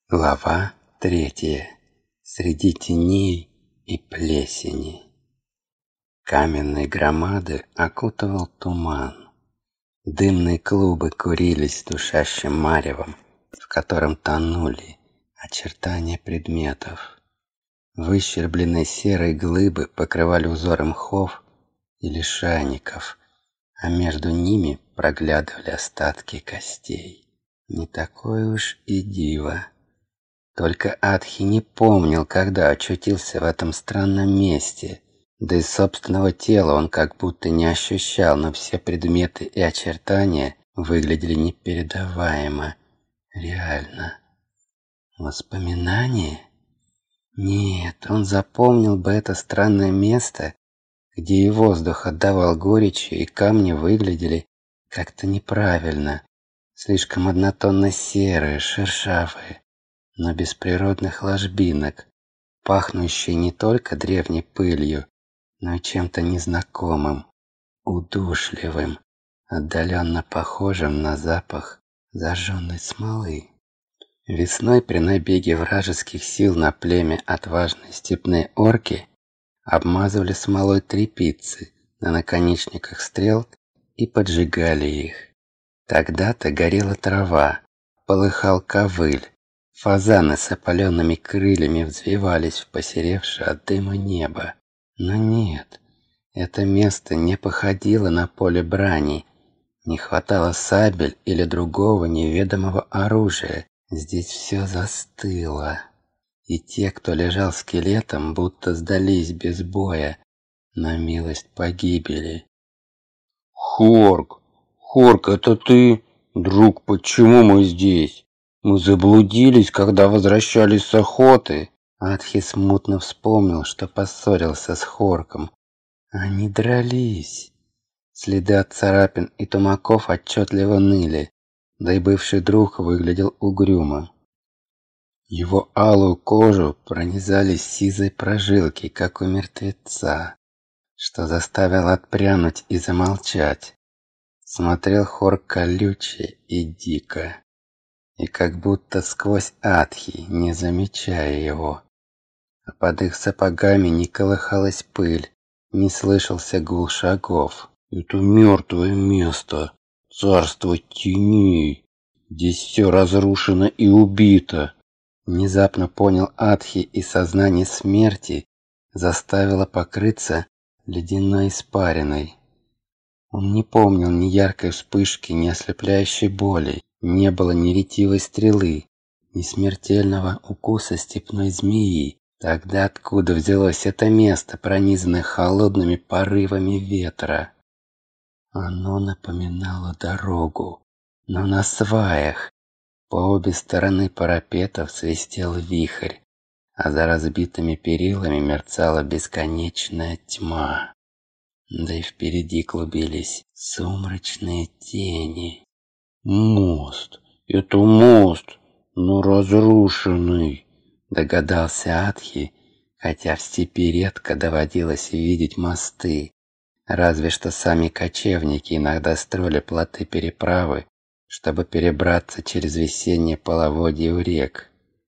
Глава 3. Среди теней и плесени. Каменные громады окутывал туман. Дымные клубы курились душащим маревом, в котором тонули очертания предметов. Выщербленные серые глыбы покрывали узоры мхов и лишайников, а между ними проглядывали остатки костей. Не такое уж и диво. Только Атхи не помнил, когда очутился в этом странном месте, да и собственного тела он как будто не ощущал, но все предметы и очертания выглядели непередаваемо, реально. Воспоминание? Нет, он запомнил бы это странное место, где и воздух отдавал горечью, и камни выглядели как-то неправильно, слишком однотонно серые, шершавые, но без природных ложбинок, пахнущие не только древней пылью, но и чем-то незнакомым, удушливым, отдаленно похожим на запах зажженной смолы. Весной при набеге вражеских сил на племя отважные степные орки обмазывали смолой тряпицы на наконечниках стрел и поджигали их. Тогда-то горела трава, полыхал ковыль, фазаны с опаленными крыльями взвивались в посеревшее от дыма небо. Но нет, это место не походило на поле брани. Не хватало сабель или другого неведомого оружия. Здесь все застыло. И те, кто лежал скелетом, будто сдались без боя на милость погибели. Хорк, это ты? Друг, почему мы здесь? Мы заблудились, когда возвращались с охоты. Атхи смутно вспомнил, что поссорился с Хорком. Они дрались. Следы от царапин и тумаков отчетливо ныли, да и бывший друг выглядел угрюмо. Его алую кожу пронизали сизые прожилки, как у мертвеца, что заставило отпрянуть и замолчать. Смотрел Хорк колюче и дико, и как будто сквозь Атхи, не замечая его. А под их сапогами не колыхалась пыль, не слышался гул шагов. Это мертвое место, царство теней. Здесь все разрушено и убито. Внезапно понял Атхи, и сознание смерти заставило покрыться ледяной испариной. Он не помнил ни яркой вспышки, ни ослепляющей боли, не было ни ретивой стрелы, ни смертельного укуса степной змеи. Тогда откуда взялось это место, пронизанное холодными порывами ветра? Оно напоминало дорогу, но на сваях. По обе стороны парапетов свистел вихрь, а за разбитыми перилами мерцала бесконечная тьма. Да и впереди клубились сумрачные тени. Мост, это мост, но разрушенный, догадался Атхи, хотя в степи редко доводилось видеть мосты. Разве что сами кочевники иногда строили плоты-переправы, чтобы перебраться через весеннее половодье у рек.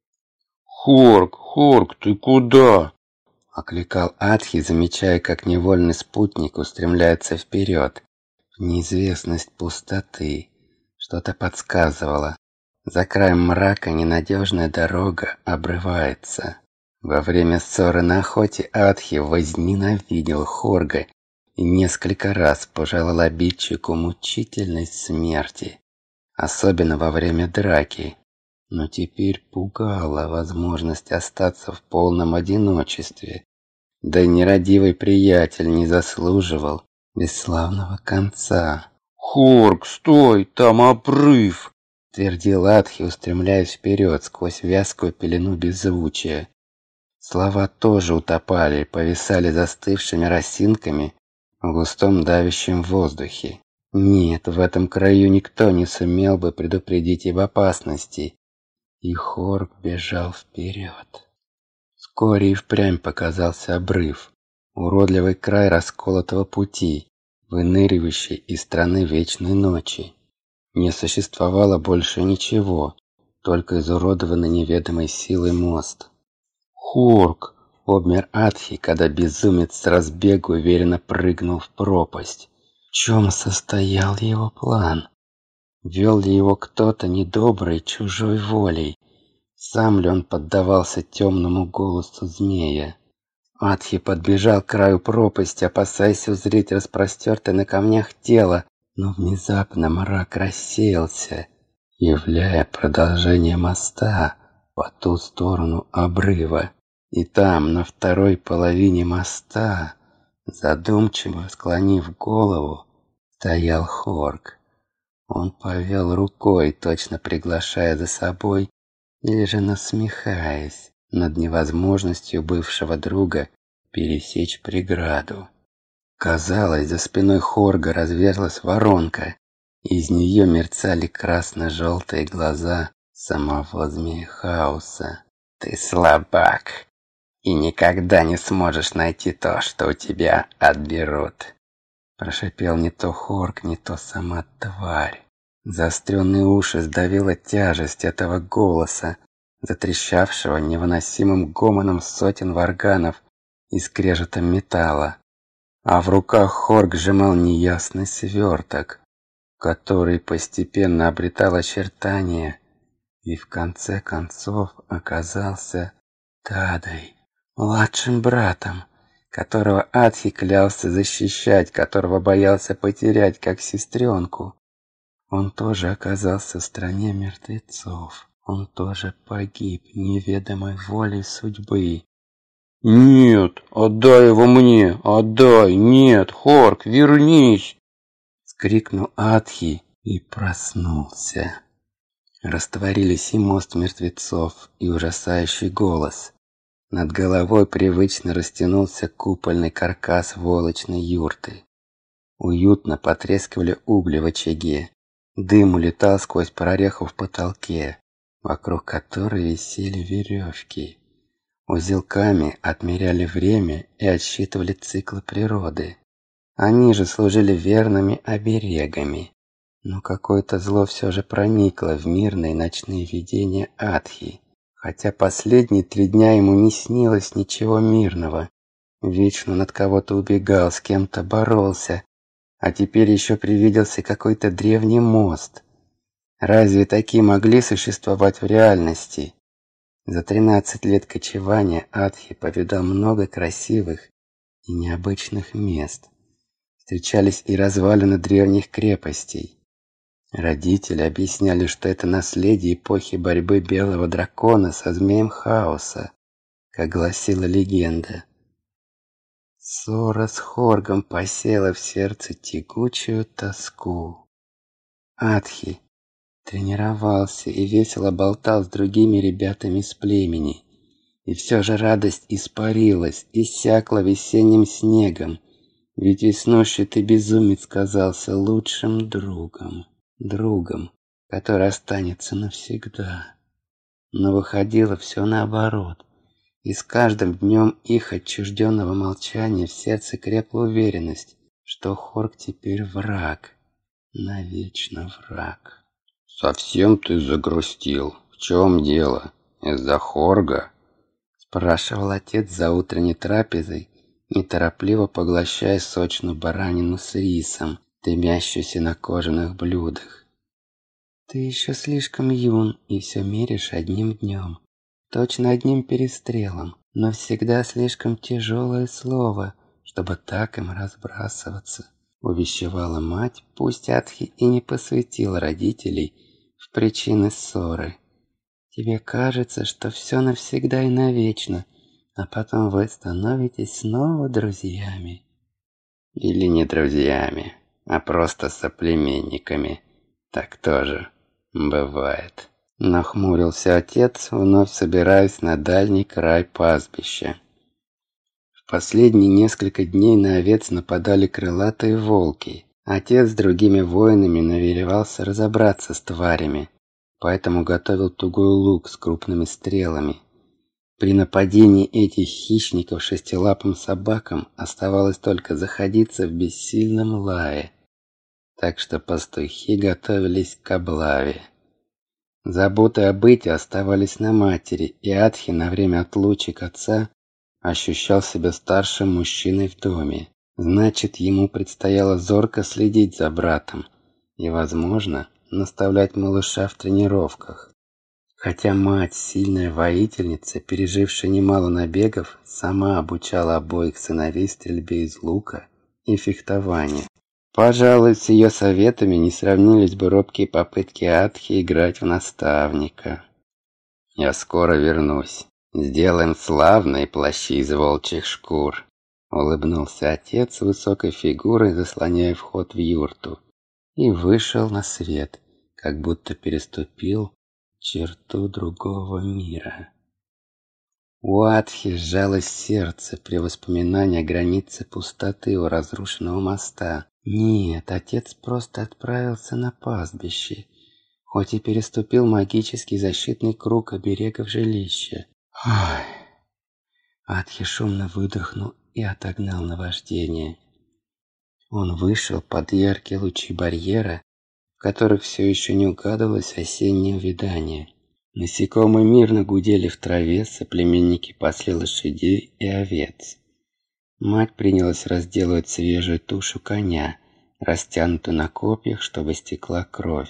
Хорк, ты куда? Окликал Атхи, замечая, как невольный спутник устремляется вперед, в неизвестность пустоты. Что-то подсказывало. За краем мрака ненадежная дорога обрывается. Во время ссоры на охоте Атхи возненавидел Хорга и несколько раз пожелал обидчику мучительной смерти, особенно во время драки. Но теперь пугала возможность остаться в полном одиночестве. Да и нерадивый приятель не заслуживал бесславного конца. «Хорк, стой, там обрыв!» — твердил Атхи, устремляясь вперед сквозь вязкую пелену беззвучия. Слова тоже утопали, повисали застывшими росинками в густом давящем воздухе. Нет, в этом краю никто не сумел бы предупредить об опасности. И Хорк бежал вперед. Вскоре и впрямь показался обрыв, уродливый край расколотого пути, выныривающий из страны вечной ночи. Не существовало больше ничего, только изуродованный неведомой силой мост. «Хорк!» — обмер Атхи, когда безумец с разбегу уверенно прыгнул в пропасть. В чем состоял его план? Вел ли его кто-то недоброй чужой волей? Сам ли он поддавался темному голосу змея? Атхи подбежал к краю пропасти, опасаясь узреть распростертое на камнях тело, но внезапно мрак рассеялся, являя продолжение моста по ту сторону обрыва. И там, на второй половине моста, задумчиво склонив голову, стоял Хорк. Он повел рукой, точно приглашая за собой, или же насмехаясь над невозможностью бывшего друга пересечь преграду. Казалось, за спиной Хорга разверзлась воронка, и из нее мерцали красно-желтые глаза самого змея хаоса. «Ты слабак, и никогда не сможешь найти то, что у тебя отберут», — прошипел не то Хорг, не то сама тварь. Заостренные уши сдавила тяжесть этого голоса, затрещавшего невыносимым гомоном сотен варганов и скрежетом металла. А в руках Хорг сжимал неясный сверток, который постепенно обретал очертания и в конце концов оказался Тадой, младшим братом, которого Атхи клялся защищать, которого боялся потерять, как сестренку. Он тоже оказался в стране мертвецов. Он тоже погиб неведомой волей судьбы. «Нет, отдай его мне! Отдай! Нет, Хорк, вернись!» — скрикнул Атхи и проснулся. Растворились и мост мертвецов, и ужасающий голос. Над головой привычно растянулся купольный каркас волочной юрты. Уютно потрескивали угли в очаге. Дым улетал сквозь прореху в потолке, вокруг которой висели веревки. Узелками отмеряли время и отсчитывали циклы природы. Они же служили верными оберегами. Но какое-то зло все же проникло в мирные ночные видения Атхи. Хотя последние 3 дня ему не снилось ничего мирного. Вечно он от кого-то убегал, с кем-то боролся. А теперь еще привиделся какой-то древний мост. Разве такие могли существовать в реальности? За 13 лет кочевания Атхи повидал много красивых и необычных мест. Встречались и развалины древних крепостей. Родители объясняли, что это наследие эпохи борьбы белого дракона со змеем хаоса, как гласила легенда. Ссора с Хоргом посеяла в сердце тягучую тоску. Атхи тренировался и весело болтал с другими ребятами с племени. И все же радость испарилась, иссякла весенним снегом, ведь веснущатый безумец казался лучшим другом. Другом, который останется навсегда. Но выходило все наоборот. И с каждым днем их отчужденного молчания в сердце крепла уверенность, что Хорг теперь враг, навечно враг. «Совсем ты загрустил? В чем дело? Из-за Хорга?» — спрашивал отец за утренней трапезой, неторопливо поглощая сочную баранину с рисом, дымящуюся на кожаных блюдах. «Ты еще слишком юн и все меришь одним днем, точно одним перестрелом, но всегда слишком тяжелое слово, чтобы так им разбрасываться», — увещевала мать, пусть Атхи и не посвятил родителей в причины ссоры. «Тебе кажется, что все навсегда и навечно, а потом вы становитесь снова друзьями». «Или не друзьями, а просто соплеменниками. Так тоже бывает». Нахмурился отец, вновь собираясь на дальний край пастбища. В последние несколько дней на овец нападали крылатые волки. Отец с другими воинами намеревался разобраться с тварями, поэтому готовил тугой лук с крупными стрелами. При нападении этих хищников шестилапым собакам оставалось только заходиться в бессильном лае, так что пастухи готовились к облаве. Заботы о быте оставались на матери, и Атхи на время отлучек отца ощущал себя старшим мужчиной в доме. Значит, ему предстояло зорко следить за братом и, возможно, наставлять малыша в тренировках. Хотя мать, сильная воительница, пережившая немало набегов, сама обучала обоих сыновей стрельбе из лука и фехтованию. Пожалуй, с ее советами не сравнились бы робкие попытки Атхи играть в наставника. «Я скоро вернусь. Сделаем славные плащи из волчьих шкур», — улыбнулся отец высокой фигурой, заслоняя вход в юрту, и вышел на свет, как будто переступил черту другого мира. У Атхи сжалось сердце при воспоминании о границе пустоты у разрушенного моста. Нет, отец просто отправился на пастбище, хоть и переступил магический защитный круг оберегов жилища. Ой. Атхи шумно выдохнул и отогнал наваждение. Он вышел под яркие лучи барьера, в которых все еще не угадывалось осеннее увядание. Насекомые мирно гудели в траве, соплеменники пасли лошадей и овец. Мать принялась разделывать свежую тушу коня, растянутую на копьях, чтобы стекла кровь.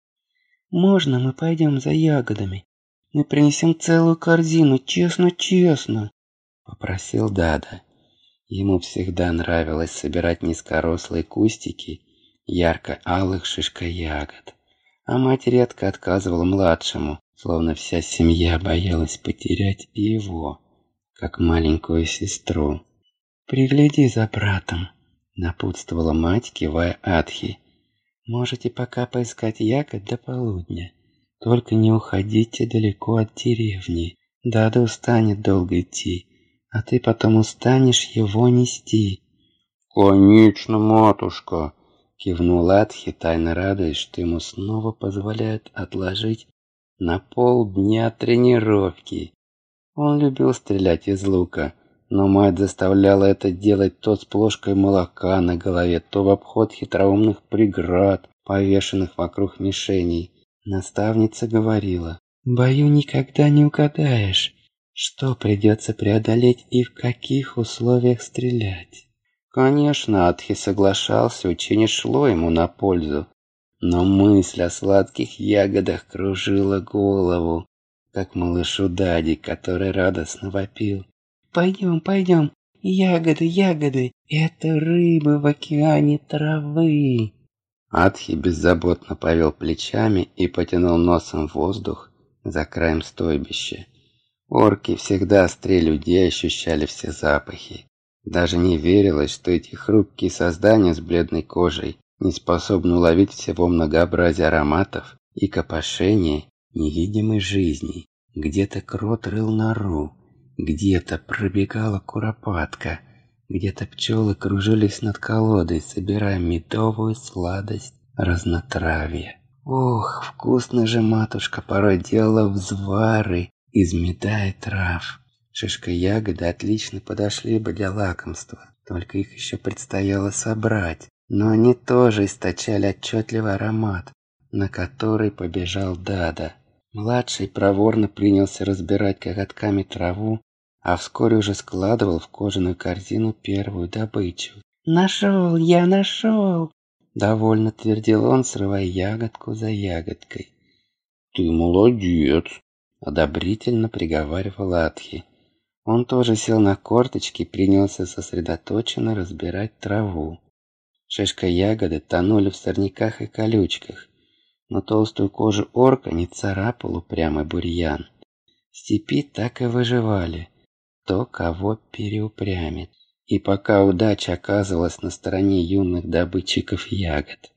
«Можно мы пойдем за ягодами? Мы принесем целую корзину, честно-честно», — попросил Дада. Ему всегда нравилось собирать низкорослые кустики ярко-алых шишкоягод, а мать редко отказывала младшему, словно вся семья боялась потерять и его, как маленькую сестру. «Пригляди за братом», — напутствовала мать, кивая Атхи. «Можете пока поискать ягод до полудня. Только не уходите далеко от деревни. Дада устанет долго идти, а ты потом устанешь его нести». «Конечно, матушка!» — кивнул Атхи, тайно радуясь, что ему снова позволяют отложить на полдня тренировки. Он любил стрелять из лука, но мать заставляла это делать то с плошкой молока на голове, то в обход хитроумных преград, повешенных вокруг мишеней. Наставница говорила: «В бою никогда не угадаешь, что придется преодолеть и в каких условиях стрелять». Конечно, Атхи соглашался, учение шло ему на пользу. Но мысль о сладких ягодах кружила голову, как малышу Дади, который радостно вопил: «Пойдем, пойдем, ягоды, ягоды, это рыбы в океане травы». Атхи беззаботно повел плечами и потянул носом в воздух за краем стойбища. Орки всегда острее людей ощущали все запахи. Даже не верилось, что эти хрупкие создания с бледной кожей не способны уловить всего многообразия ароматов и копошения невидимой жизни. Где-то крот рыл нору, где-то пробегала куропатка, где-то пчелы кружились над колодой, собирая медовую сладость разнотравья. Ох, вкусно же матушка порой делала взвары из меда и трав. Шишка-ягоды отлично подошли бы для лакомства, только их еще предстояло собрать. Но они тоже источали отчетливый аромат, на который побежал Дада. Младший проворно принялся разбирать коготками траву, а вскоре уже складывал в кожаную корзину первую добычу. «Нашел, я нашел!» — довольно твердил он, срывая ягодку за ягодкой. «Ты молодец!» — одобрительно приговаривал Атхи. Он тоже сел на корточки и принялся сосредоточенно разбирать траву. Шишка-ягоды тонули в сорняках и колючках, но толстую кожу орка не царапал упрямый бурьян. В степи так и выживали, кто кого переупрямит. И пока удача оказывалась на стороне юных добытчиков ягод,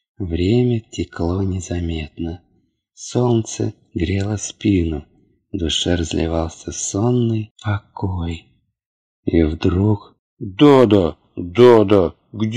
время текло незаметно. Солнце грело спину, в душе разливался сонный покой. И вдруг... «Дада! Дада!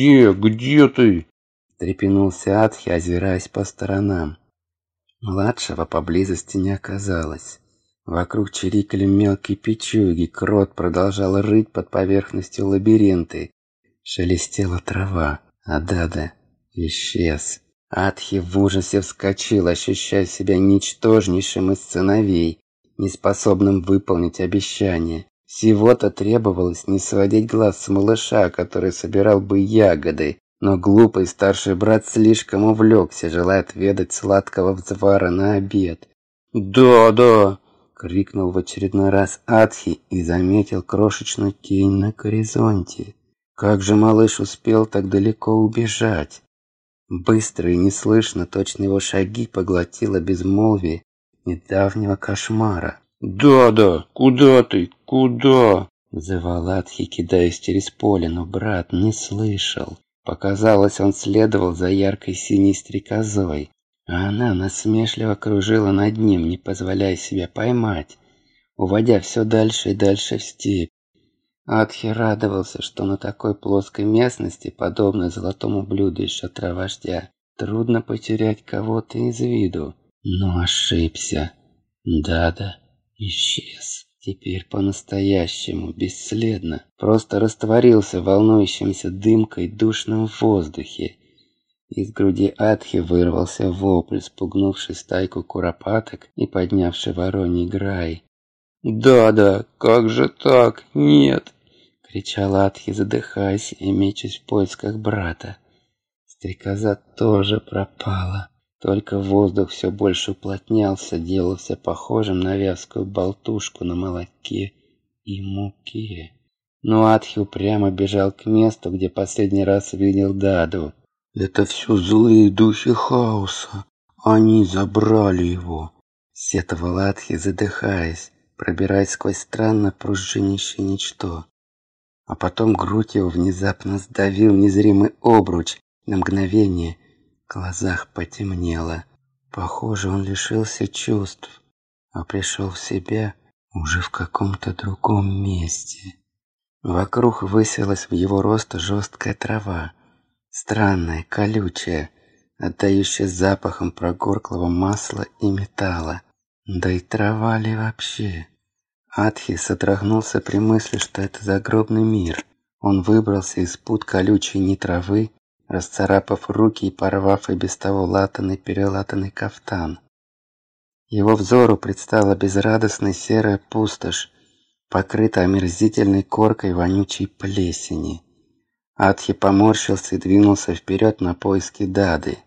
Где ты?» Встрепенулся Атхи, озираясь по сторонам. Младшего поблизости не оказалось. Вокруг чирикали мелкие печуги, крот продолжал рыть под поверхностью лабиринты. Шелестела трава, а Дада исчез. Атхи в ужасе вскочил, ощущая себя ничтожнейшим из сыновей, неспособным выполнить обещание. Всего-то требовалось не сводить глаз с малыша, который собирал бы ягоды, но глупый старший брат слишком увлекся, желая отведать сладкого взвара на обед. «Да, да!» — крикнул в очередной раз Атхи и заметил крошечную тень на горизонте. Как же малыш успел так далеко убежать? Быстро и неслышно, точно его шаги поглотило безмолвие недавнего кошмара. «Да, куда ты? Куда?» — взывал Атхи, кидаясь через поле, но брат не слышал. Показалось, он следовал за яркой синей стрекозой, а она насмешливо кружила над ним, не позволяя себя поймать, уводя все дальше и дальше в степь. Атхи радовался, что на такой плоской местности, подобной золотому блюду из шатра вождя, трудно потерять кого-то из виду. Но ошибся. Дада исчез. Теперь по-настоящему, бесследно. Просто растворился в волнующемся дымкой душном воздухе. Из груди Атхи вырвался вопль, спугнувший стайку куропаток и поднявший вороний грай. «Да, как же так? Нет!» — кричал Атхи, задыхаясь и мечась в поисках брата. Стрекоза тоже пропала. Только воздух все больше уплотнялся, делался похожим на вязкую болтушку на молоке и муке. Но Атхи упрямо бежал к месту, где последний раз видел Даду. «Это все злые духи хаоса. Они забрали его», — сетовал Атхи, задыхаясь, пробираясь сквозь странно пружинящее ничто. А потом грудь его внезапно сдавил незримый обруч. На мгновение в глазах потемнело. Похоже, он лишился чувств, а пришел в себя уже в каком-то другом месте. Вокруг высилась в его рост жесткая трава, странная, колючая, отдающая запахом прогорклого масла и металла. Да и трава ли вообще? Атхи содрогнулся при мысли, что это загробный мир. Он выбрался из пут колючей нетравы, расцарапав руки и порвав и без того латанный-перелатанный кафтан. Его взору предстала безрадостная серая пустошь, покрытая омерзительной коркой вонючей плесени. Атхи поморщился и двинулся вперед на поиски Дады.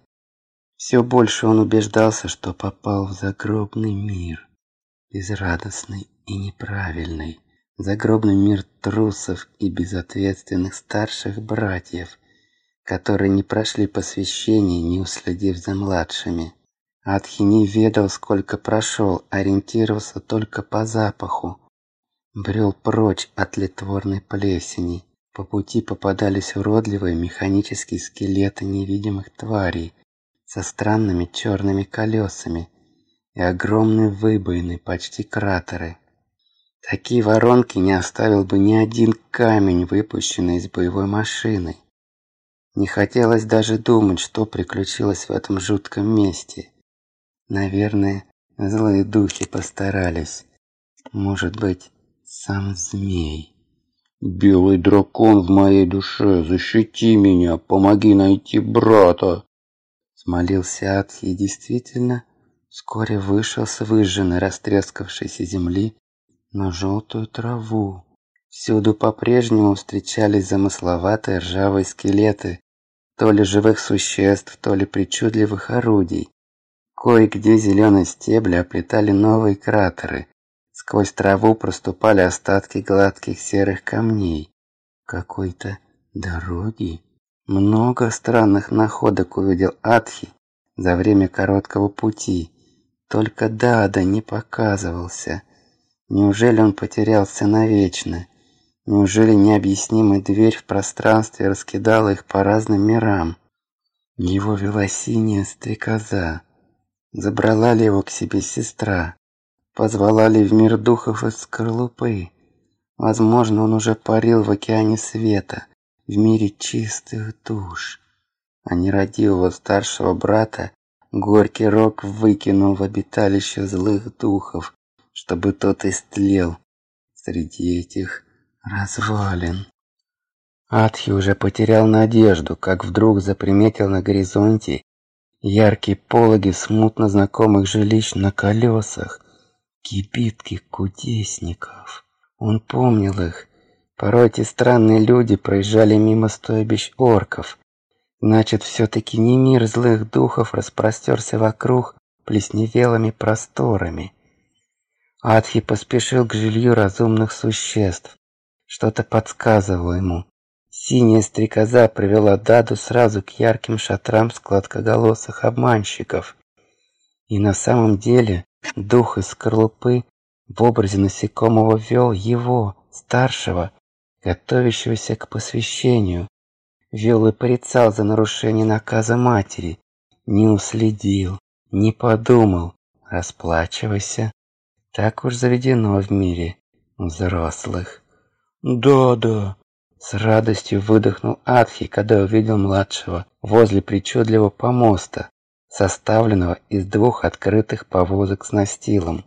Все больше он убеждался, что попал в загробный мир, безрадостный и неправильный, загробный мир трусов и безответственных старших братьев, которые не прошли посвящение, не уследив за младшими. Атхи не ведал, сколько прошел, ориентировался только по запаху. Брел прочь от литворной плесени. По пути попадались уродливые механические скелеты невидимых тварей со странными черными колесами и огромные выбоины, почти кратеры. Такие воронки не оставил бы ни один камень, выпущенный из боевой машины. Не хотелось даже думать, что приключилось в этом жутком месте. Наверное, злые духи постарались. Может быть, сам змей. «Белый дракон в моей душе, защити меня, помоги найти брата!» Смолился Атхи и действительно вскоре вышел с выжженной, растрескавшейся земли на желтую траву. Всюду по-прежнему встречались замысловатые ржавые скелеты, то ли живых существ, то ли причудливых орудий. Кое-где зеленые стебли оплетали новые кратеры. Сквозь траву проступали остатки гладких серых камней. Какой-то дороги. Много странных находок увидел Атхи за время короткого пути. Только Дада не показывался. Неужели он потерялся навечно? Неужели необъяснимая дверь в пространстве раскидала их по разным мирам? Его вела синяя стрекоза. Забрала ли его к себе сестра? Позвала ли в мир духов из скорлупы? Возможно, он уже парил в океане света, в мире чистых душ. А нерадивого старшего брата горький рок выкинул в обиталище злых духов, чтобы тот истлел среди этих развалин. Атхи уже потерял надежду, как вдруг заприметил на горизонте яркие пологи смутно знакомых жилищ на колесах, кибитки кудесников. Он помнил их. Порой эти странные люди проезжали мимо стойбищ орков. Значит, все-таки не мир злых духов распростерся вокруг плесневелыми просторами. Атхи поспешил к жилью разумных существ. Что-то подсказывало ему. Синяя стрекоза привела Даду сразу к ярким шатрам сладкоголосых обманщиков. И на самом деле дух из скорлупы в образе насекомого вел его, старшего, готовящегося к посвящению. Вел и порицал за нарушение наказа матери. Не уследил, не подумал. Расплачивайся. Так уж заведено в мире взрослых. Да. С радостью выдохнул Атхи, когда увидел младшего возле причудливого помоста, составленного из 2 открытых повозок с настилом.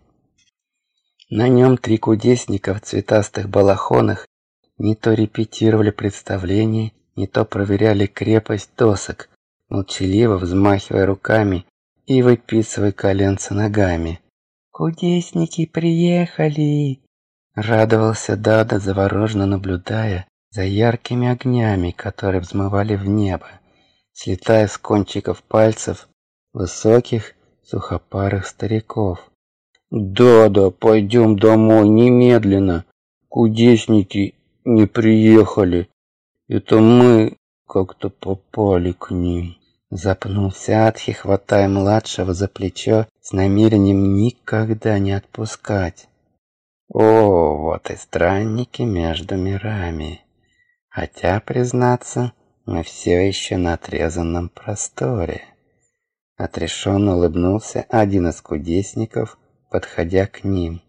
На нем 3 кудесника в цветастых балахонах не то репетировали представление, не то проверяли крепость досок, молчаливо взмахивая руками и выписывая коленца ногами. «Кудесники приехали!» Радовался Дада, завороженно наблюдая за яркими огнями, которые взмывали в небо, слетая с кончиков пальцев высоких сухопарых стариков. «Дада, пойдем домой немедленно! Кудесники не приехали! Это мы как-то попали к ним!» Запнулся Атхи, хватая младшего за плечо с намерением никогда не отпускать. О, вот и странники между мирами. Хотя, признаться, мы все еще на отрезанном просторе. Отрешенно улыбнулся один из кудесников, подходя к ним.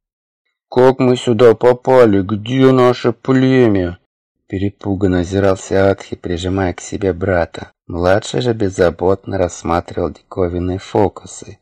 «Как мы сюда попали? Где наше племя?» Перепуганно озирался Атхи, прижимая к себе брата. Младший же беззаботно рассматривал диковинные фокусы.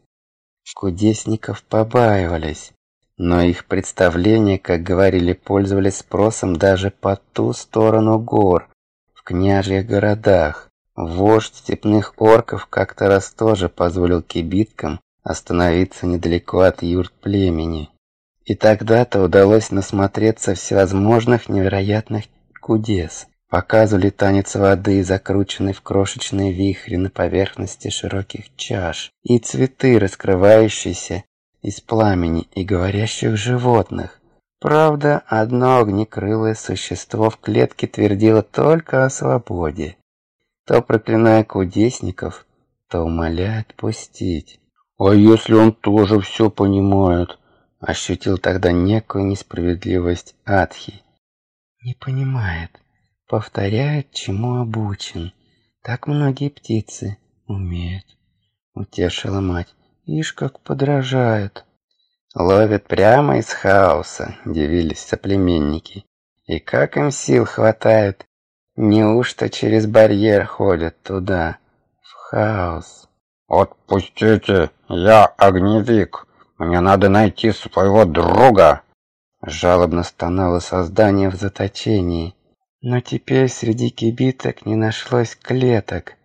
Кудесников побаивались, но их представления, как говорили, пользовались спросом даже по ту сторону гор, в княжьих городах. Вождь степных орков как-то раз тоже позволил кибиткам остановиться недалеко от юрт племени. И тогда-то удалось насмотреться всевозможных невероятных кудес. Показывали танец воды, закрученный в крошечные вихри на поверхности широких чаш, и цветы, раскрывающиеся из пламени, и говорящих животных. Правда, одно огнекрылое существо в клетке твердило только о свободе, то проклиная кудесников, то умоляя отпустить. «А если он тоже все понимает?» Ощутил тогда некую несправедливость Атхи. «Не понимает. Повторяет, чему обучен. Так многие птицы умеют», — утешила мать. «Ишь, как подражают». «Ловят прямо из хаоса», — дивились соплеменники. «И как им сил хватает? Неужто через барьер ходят туда, в хаос?» «Отпустите, я огневик. Мне надо найти своего друга!» Жалобно стонало создание в заточении. Но теперь среди кибиток не нашлось клеток.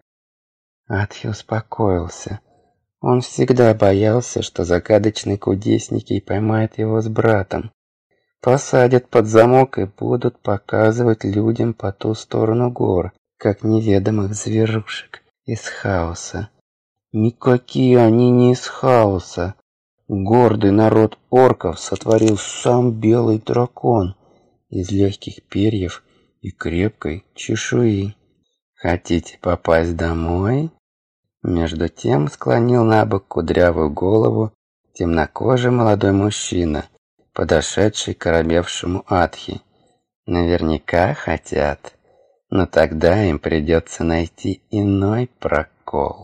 Атхи успокоился. Он всегда боялся, что загадочные кудесники поймают его с братом, посадят под замок и будут показывать людям по ту сторону гор, как неведомых зверушек из хаоса. Никакие они не из хаоса. Гордый народ орков сотворил сам белый дракон из легких перьев и крепкой чешуи. Хотите попасть домой? Между тем склонил на бок кудрявую голову темнокожий молодой мужчина, подошедший к оробевшему Атхи. Наверняка хотят, но тогда им придется найти иной прокол.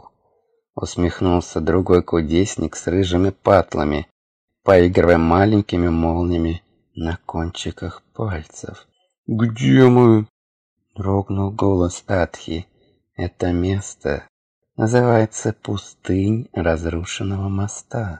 Усмехнулся другой кудесник с рыжими патлами, поигрывая маленькими молниями на кончиках пальцев. «Где мы?» — дрогнул голос Атхи. «Это место называется пустынь разрушенного моста.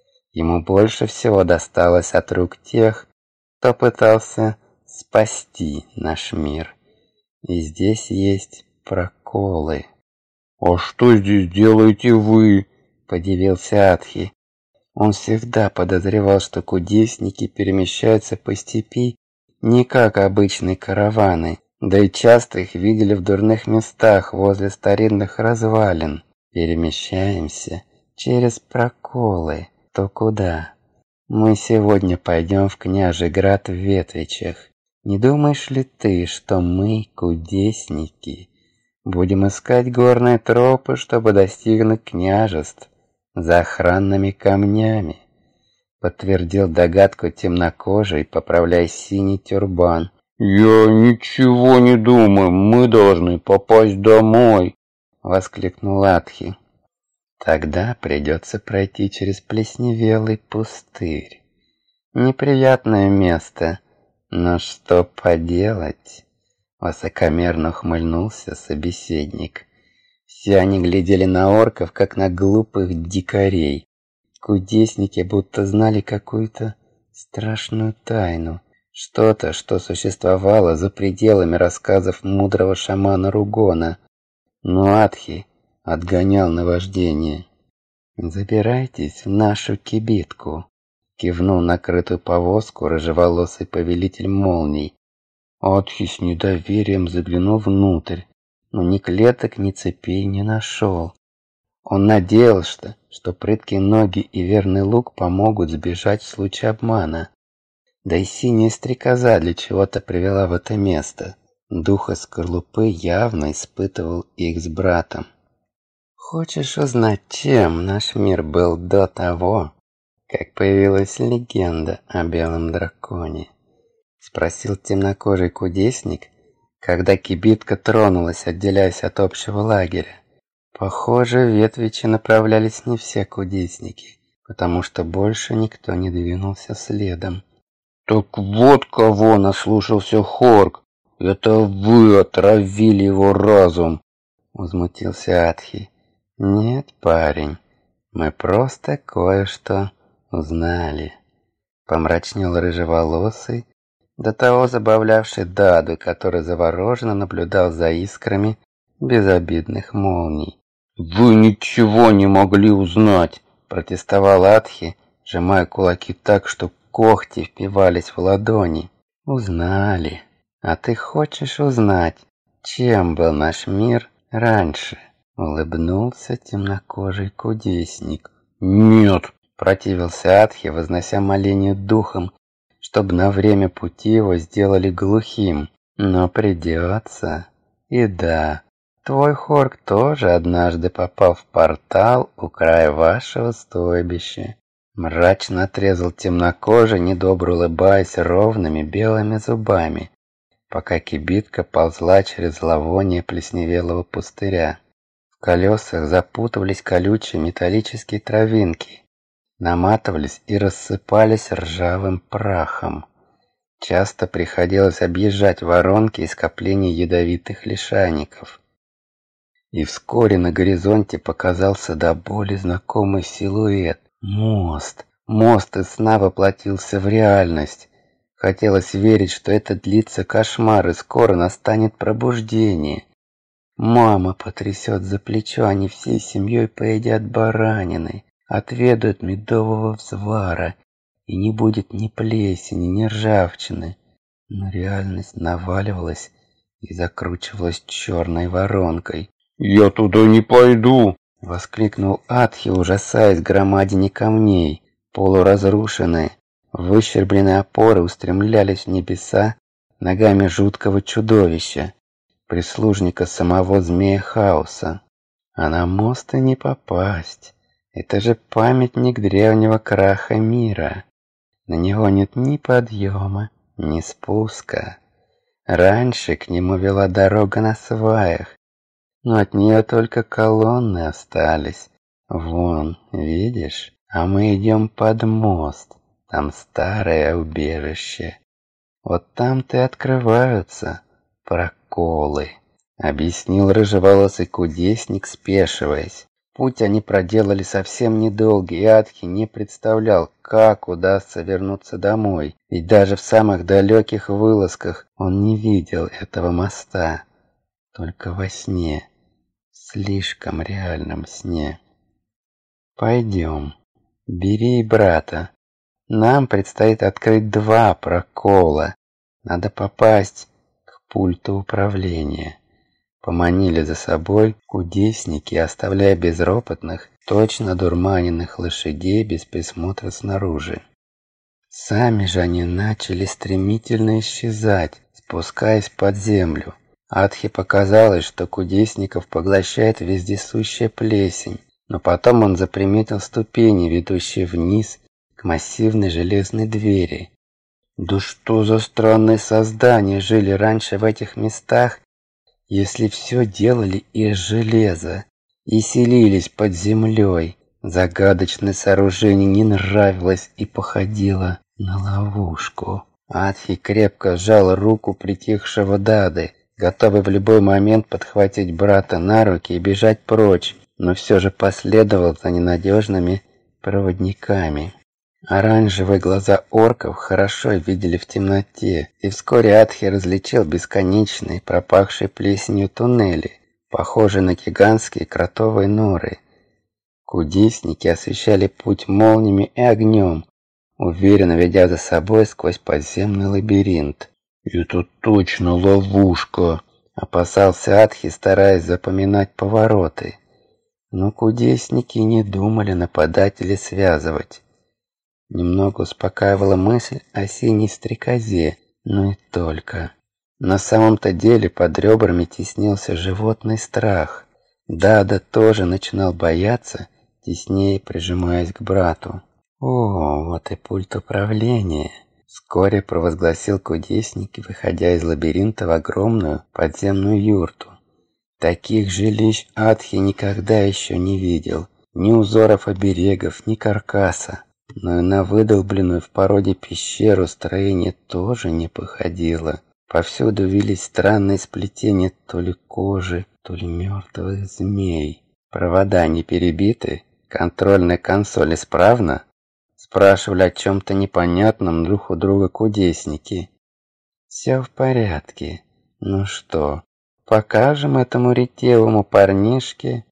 Ему больше всего досталось от рук тех, кто пытался спасти наш мир. И здесь есть проколы». «А что здесь делаете вы?» – подивился Атхи. Он всегда подозревал, что кудесники перемещаются по степи не как обычные караваны, да и часто их видели в дурных местах возле старинных развалин. Перемещаемся через проколы. То куда? Мы сегодня пойдем в Княжеград в Ветвичах. Не думаешь ли ты, что мы, кудесники, будем искать горные тропы, чтобы достигнуть княжеств за охранными камнями? Подтвердил догадку темнокожий, поправляя синий тюрбан. «Я ничего не думаю, мы должны попасть домой!» — воскликнул Атхи. Тогда придется пройти через плесневелый пустырь. Неприятное место, но что поделать? Высокомерно ухмыльнулся собеседник. Все они глядели на орков, как на глупых дикарей. Кудесники будто знали какую-то страшную тайну. Что-то, что существовало за пределами рассказов мудрого шамана Ругона. Но Атхи отгонял наваждение. «Забирайтесь в нашу кибитку», — кивнул на крытую повозку рыжеволосый повелитель молний. Атхи с недоверием заглянул внутрь, но ни клеток, ни цепей не нашел. Он надеялся, что прыткие ноги и верный лук помогут сбежать в случае обмана. Да и синяя стрекоза для чего-то привела в это место. Дух из скорлупы явно испытывал их с братом. «Хочешь узнать, чем наш мир был до того, как появилась легенда о белом драконе?» — спросил темнокожий кудесник, когда кибитка тронулась, отделяясь от общего лагеря. Похоже, в Ветвичи направлялись не все кудесники, потому что больше никто не двинулся следом. «Так вот кого наслушался Хорк! Это вы отравили его разум!» — возмутился Атхи. «Нет, парень, мы просто кое-что узнали», — помрачнел рыжеволосый, до того забавлявший Даду, который завороженно наблюдал за искрами безобидных молний. «Вы ничего не могли узнать!» — протестовал Атхи, сжимая кулаки так, что когти впивались в ладони. «Узнали. А ты хочешь узнать, чем был наш мир раньше?» — улыбнулся темнокожий кудесник. «Нет!» — противился Атхи, вознося моление духом, чтобы на время пути его сделали глухим. «Но придется. И да, твой Хорк тоже однажды попал в портал у края вашего стойбища». Мрачно отрезал темнокожий, недобро улыбаясь ровными белыми зубами, пока кибитка ползла через зловоние плесневелого пустыря. В колесах запутывались колючие металлические травинки, наматывались и рассыпались ржавым прахом. Часто приходилось объезжать воронки и скопления ядовитых лишайников. И вскоре на горизонте показался до боли знакомый силуэт. Мост. Мост из сна воплотился в реальность. Хотелось верить, что это длится кошмар, и скоро настанет пробуждение. Мама потрясет за плечо, они всей семьей поедят баранины, отведают медового взвара, и не будет ни плесени, ни ржавчины. Но реальность наваливалась и закручивалась черной воронкой. «Я туда не пойду!» — воскликнул Атхи, ужасаясь громадине камней. Полуразрушенные, выщербленные опоры устремлялись в небеса ногами жуткого чудовища, прислужника самого Змея Хаоса. А на мост и не попасть. Это же памятник древнего краха мира. На него нет ни подъема, ни спуска. Раньше к нему вела дорога на сваях, но от нее только колонны остались. Вон, видишь? А мы идем под мост. Там старое убежище. Вот там-то и открываются проколы, объяснил рыжеволосый кудесник, спешиваясь. Путь они проделали совсем недолгий, и Атхи не представлял, как удастся вернуться домой. Ведь даже в самых далеких вылазках он не видел этого моста. Только во сне. В слишком реальном сне. Пойдем, бери брата. Нам предстоит открыть 2 прокола. Надо попасть к пульту управления. Поманили за собой кудесники, оставляя безропотных, точно дурманенных лошадей без присмотра снаружи. Сами же они начали стремительно исчезать, спускаясь под землю. Атхе показалось, что кудесников поглощает вездесущая плесень, но потом он заприметил ступени, ведущие вниз к массивной железной двери. Да что за странные создания жили раньше в этих местах, если все делали из железа и селились под землей? Загадочное сооружение не нравилось и походило на ловушку. Атхи крепко сжал руку притихшего Дады, готовый в любой момент подхватить брата на руки и бежать прочь, но все же последовал за ненадежными проводниками. Оранжевые глаза орков хорошо видели в темноте, и вскоре Атхи различил бесконечные, пропахшие плесенью туннели, похожие на гигантские кротовые норы. Кудесники освещали путь молниями и огнем, уверенно ведя за собой сквозь подземный лабиринт. «Это точно ловушка!» — опасался Атхи, стараясь запоминать повороты. Но кудесники не думали нападать или связывать. Немного успокаивала мысль о синей стрекозе, но и только. На самом-то деле под ребрами теснился животный страх. Дада тоже начинал бояться, теснее прижимаясь к брату. «О, вот и пульт управления!» — вскоре провозгласил кудесник, выходя из лабиринта в огромную подземную юрту. Таких жилищ Атхи никогда еще не видел. Ни узоров оберегов, ни каркаса. Но и на выдолбленную в породе пещеру строение тоже не походило. Повсюду вились странные сплетения то ли кожи, то ли мертвых змей. Провода не перебиты, контрольная консоль исправна? Спрашивали о чем-то непонятном друг у друга кудесники. Все в порядке. Ну что, покажем этому ретивому парнишке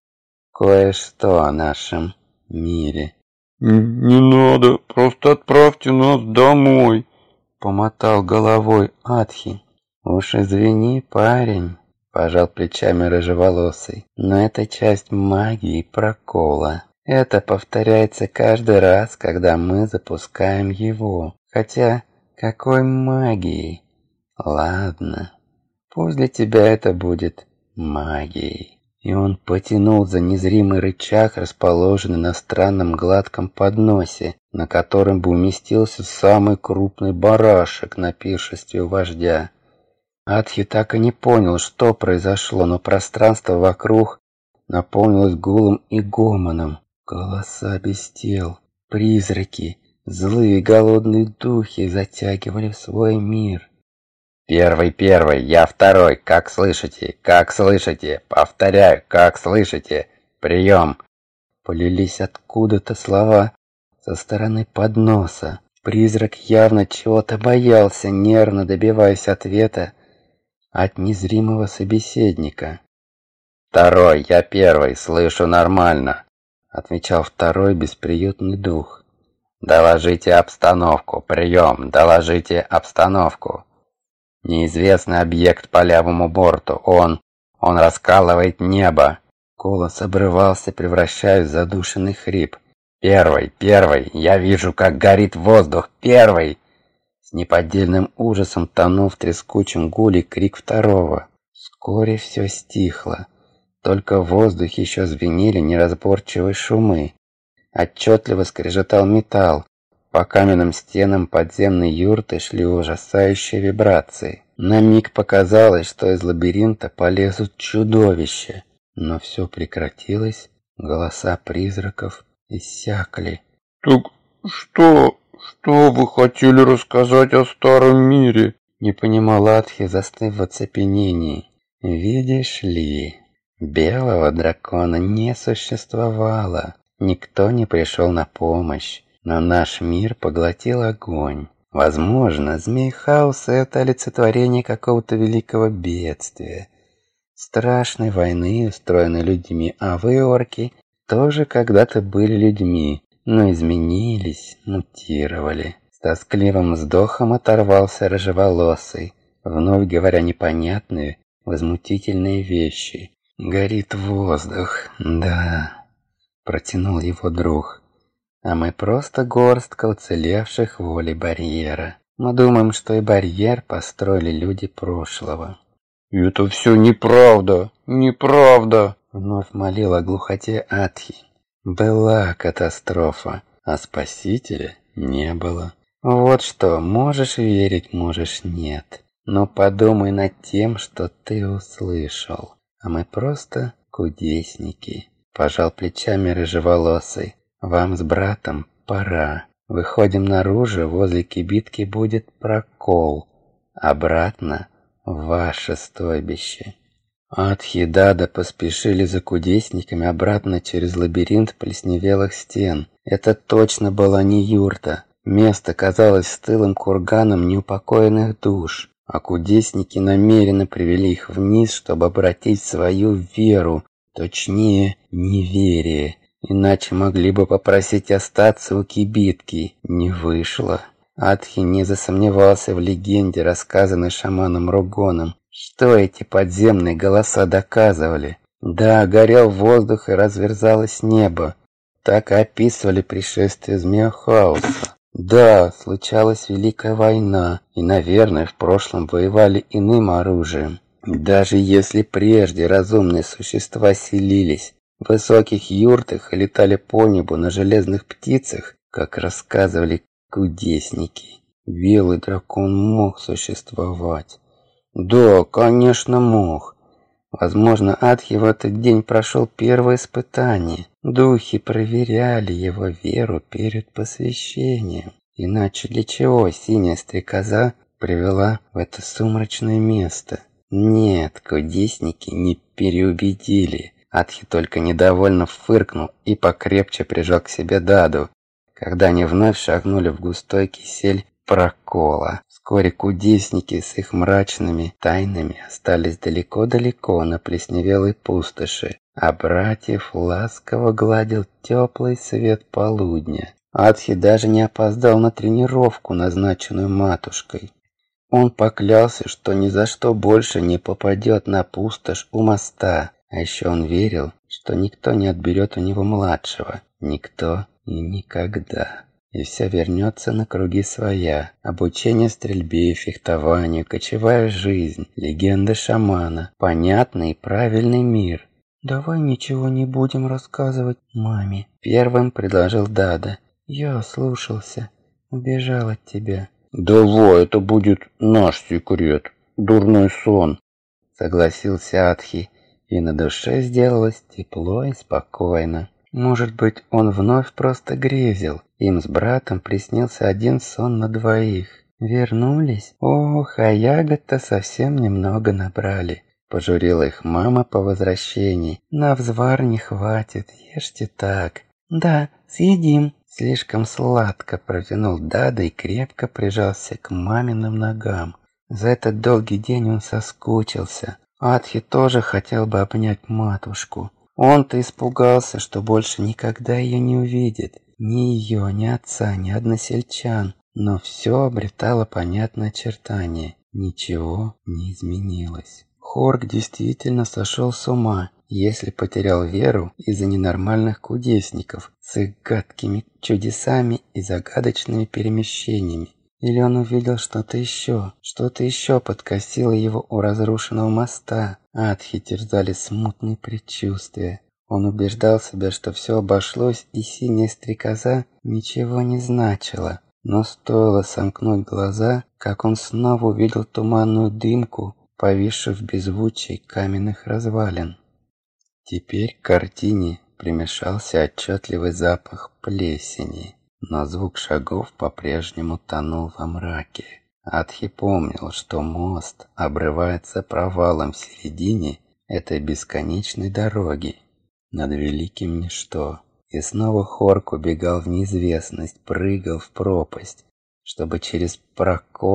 кое-что о нашем мире. «Не надо, просто отправьте нас домой», — помотал головой Атхи. «Уж извини, парень», — пожал плечами рыжеволосый, «но это часть магии прокола. Это повторяется каждый раз, когда мы запускаем его. Хотя, какой магии? Ладно, пусть для тебя это будет магией». И он потянул за незримый рычаг, расположенный на странном гладком подносе, на котором бы уместился самый крупный барашек на пиршестве у вождя. Атхи так и не понял, что произошло, но пространство вокруг наполнилось гулом и гомоном. Голоса без тел, призраки, злые голодные духи затягивали в свой мир. Первый, я второй, как слышите, повторяю, как слышите, прием!» Полились откуда-то слова со стороны подноса. Призрак явно чего-то боялся, нервно добиваясь ответа от незримого собеседника. «Второй, я первый, слышу нормально», — отвечал второй бесприютный дух. «Доложите обстановку, прием, доложите обстановку. Неизвестный объект по левому борту. Он раскалывает небо». Голос обрывался, превращаясь в задушенный хрип. Первый, я вижу, как горит воздух. Первый!» С неподдельным ужасом тонул в трескучем гуле крик второго. Вскоре все стихло. Только в воздухе еще звенели неразборчивые шумы. Отчетливо скрежетал металл. По каменным стенам подземной юрты шли ужасающие вибрации. На миг показалось, что из лабиринта полезут чудовища. Но все прекратилось, голоса призраков иссякли. «Так что вы хотели рассказать о старом мире?» Не понимал Атхи, застыв в оцепенении. «Видишь ли, белого дракона не существовало. Никто не пришел на помощь. Но наш мир поглотил огонь. Возможно, змей хаоса — это олицетворение какого-то великого бедствия. страшной войны, устроенной людьми, а вы, орки, тоже когда-то были людьми, но изменились, мутировали. С тоскливым вздохом оторвался рыжеволосый, вновь говоря непонятные, возмутительные вещи. «Горит воздух, да», — протянул его друг. «А мы просто горстка уцелевших воли барьера. Мы думаем, что и барьер построили люди прошлого». «Это все неправда, неправда!» — вновь молил о глухоте Атхи. «Была катастрофа, а спасителя не было. Вот что, можешь верить, можешь нет. Но подумай над тем, что ты услышал. А мы просто кудесники». Пожал плечами рыжеволосый. «Вам с братом пора. Выходим наружу, возле кибитки будет прокол. Обратно ваше стойбище». Атхи и Дада поспешили за кудесниками обратно через лабиринт плесневелых стен. Это точно была не юрта. Место казалось стылым курганом неупокоенных душ, а кудесники намеренно привели их вниз, чтобы обратить свою веру, точнее, неверие. Иначе могли бы попросить остаться у кибитки. Не вышло. Атхи не засомневался в легенде, рассказанной шаманом Рогоном. Что эти подземные голоса доказывали? Да, горел воздух и разверзалось небо. Так и описывали пришествие Змея Хаоса. Да, случалась Великая война, и, наверное, в прошлом воевали иным оружием. И даже если прежде разумные существа селились в высоких юртах и летали по небу на железных птицах, как рассказывали кудесники, белый дракон мог существовать. Да, конечно, мог. Возможно, Атхи в этот день прошел первое испытание. Духи проверяли его веру перед посвящением. Иначе для чего синяя стрекоза привела в это сумрачное место? Нет, кудесники не переубедили. Атхи только недовольно фыркнул и покрепче прижал к себе Даду, когда они вновь шагнули в густой кисель прокола. Вскоре кудесники с их мрачными тайнами остались далеко-далеко на плесневелой пустоши, а братьев ласково гладил теплый свет полудня. Атхи даже не опоздал на тренировку, назначенную матушкой. Он поклялся, что ни за что больше не попадет на пустошь у моста, а еще он верил, что никто не отберет у него младшего, никто и никогда. И все вернется на круги своя. Обучение стрельбе, фехтованию, кочевая жизнь, легенда шамана, понятный и правильный мир. «Давай ничего не будем рассказывать маме», — первым предложил Дада. «Я слушался, убежал от тебя». «Давай, это будет наш секрет, дурной сон», — согласился Атхи, и на душе сделалось тепло и спокойно. Может быть, он вновь просто грезил. Им с братом приснился один сон на двоих. Вернулись? Ох, а ягод-то совсем немного набрали. Пожурила их мама по возвращении. На взвар не хватит, ешьте так. Да, съедим. Слишком сладко протянул Дада и крепко прижался к маминым ногам. За этот долгий день он соскучился. Атхи тоже хотел бы обнять матушку. Он-то испугался, что больше никогда ее не увидит. Ни ее, ни отца, ни односельчан. Но все обретало понятное очертание. Ничего не изменилось. Хорк действительно сошел с ума, если потерял веру из-за ненормальных кудесников с их гадкими чудесами и загадочными перемещениями. Или он увидел что-то еще подкосило его у разрушенного моста. Атхи терзали смутные предчувствия. Он убеждал себя, что все обошлось, и синяя стрекоза ничего не значила. Но стоило сомкнуть глаза, как он снова увидел туманную дымку, повисшую в беззвучии каменных развалин. Теперь к картине примешался отчетливый запах плесени, но звук шагов по-прежнему тонул во мраке. Атхи помнил, что мост обрывается провалом в середине этой бесконечной дороги над великим ничто. И снова Хорк убегал в неизвестность, прыгал в пропасть, чтобы через прокол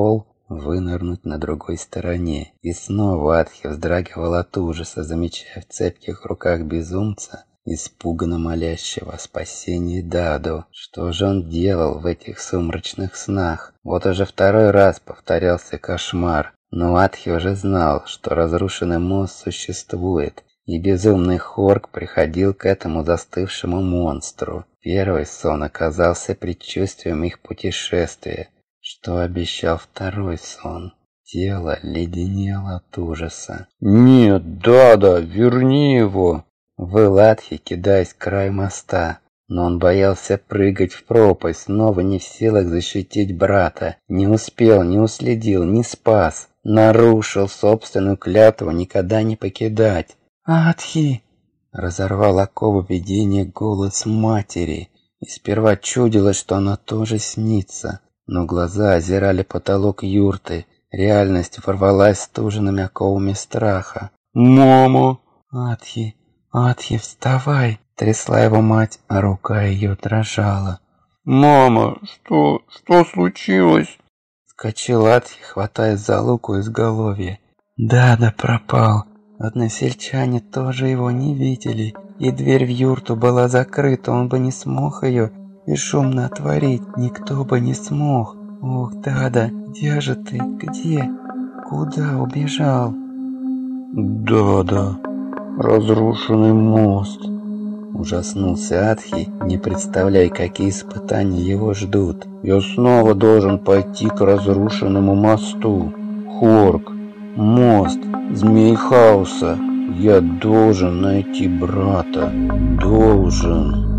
вынырнуть на другой стороне. И снова Атхи вздрагивал от ужаса, замечая в цепких руках безумца, испуганно молящего о спасении Даду. Что же он делал в этих сумрачных снах? Вот уже второй раз повторялся кошмар. Но Атхи уже знал, что разрушенный мост существует, и безумный Хорк приходил к этому застывшему монстру. Первый сон оказался предчувствием их путешествия. Что обещал второй сон? Тело леденело от ужаса. «Нет, Дада, верни его!» Выл Атхи, кидаясь к краю моста. Но он боялся прыгать в пропасть, снова не в силах защитить брата. Не успел, не уследил, не спас. Нарушил собственную клятву никогда не покидать. «Атхи!» — разорвал оковы видения голос матери. И сперва чудилось, что она тоже снится. Но глаза озирали потолок юрты. Реальность ворвалась стуженными оковами страха. «Мама!» «Атхи! Атхи, вставай!» — трясла его мать, а рука ее дрожала. «Мама, что случилось?» Вскочил Атхи, хватаясь за луку изголовья. Дада пропал. Односельчане тоже его не видели, и дверь в юрту была закрыта, он бы не смог ее бесшумно отворить, никто бы не смог. Ох, Дада, где же ты? Где? Куда убежал? «Дада, разрушенный мост!» Ужаснулся Атхи, не представляя, какие испытания его ждут. «Я снова должен пойти к разрушенному мосту. Хорк, мост, змей хаоса. Я должен найти брата. Должен!»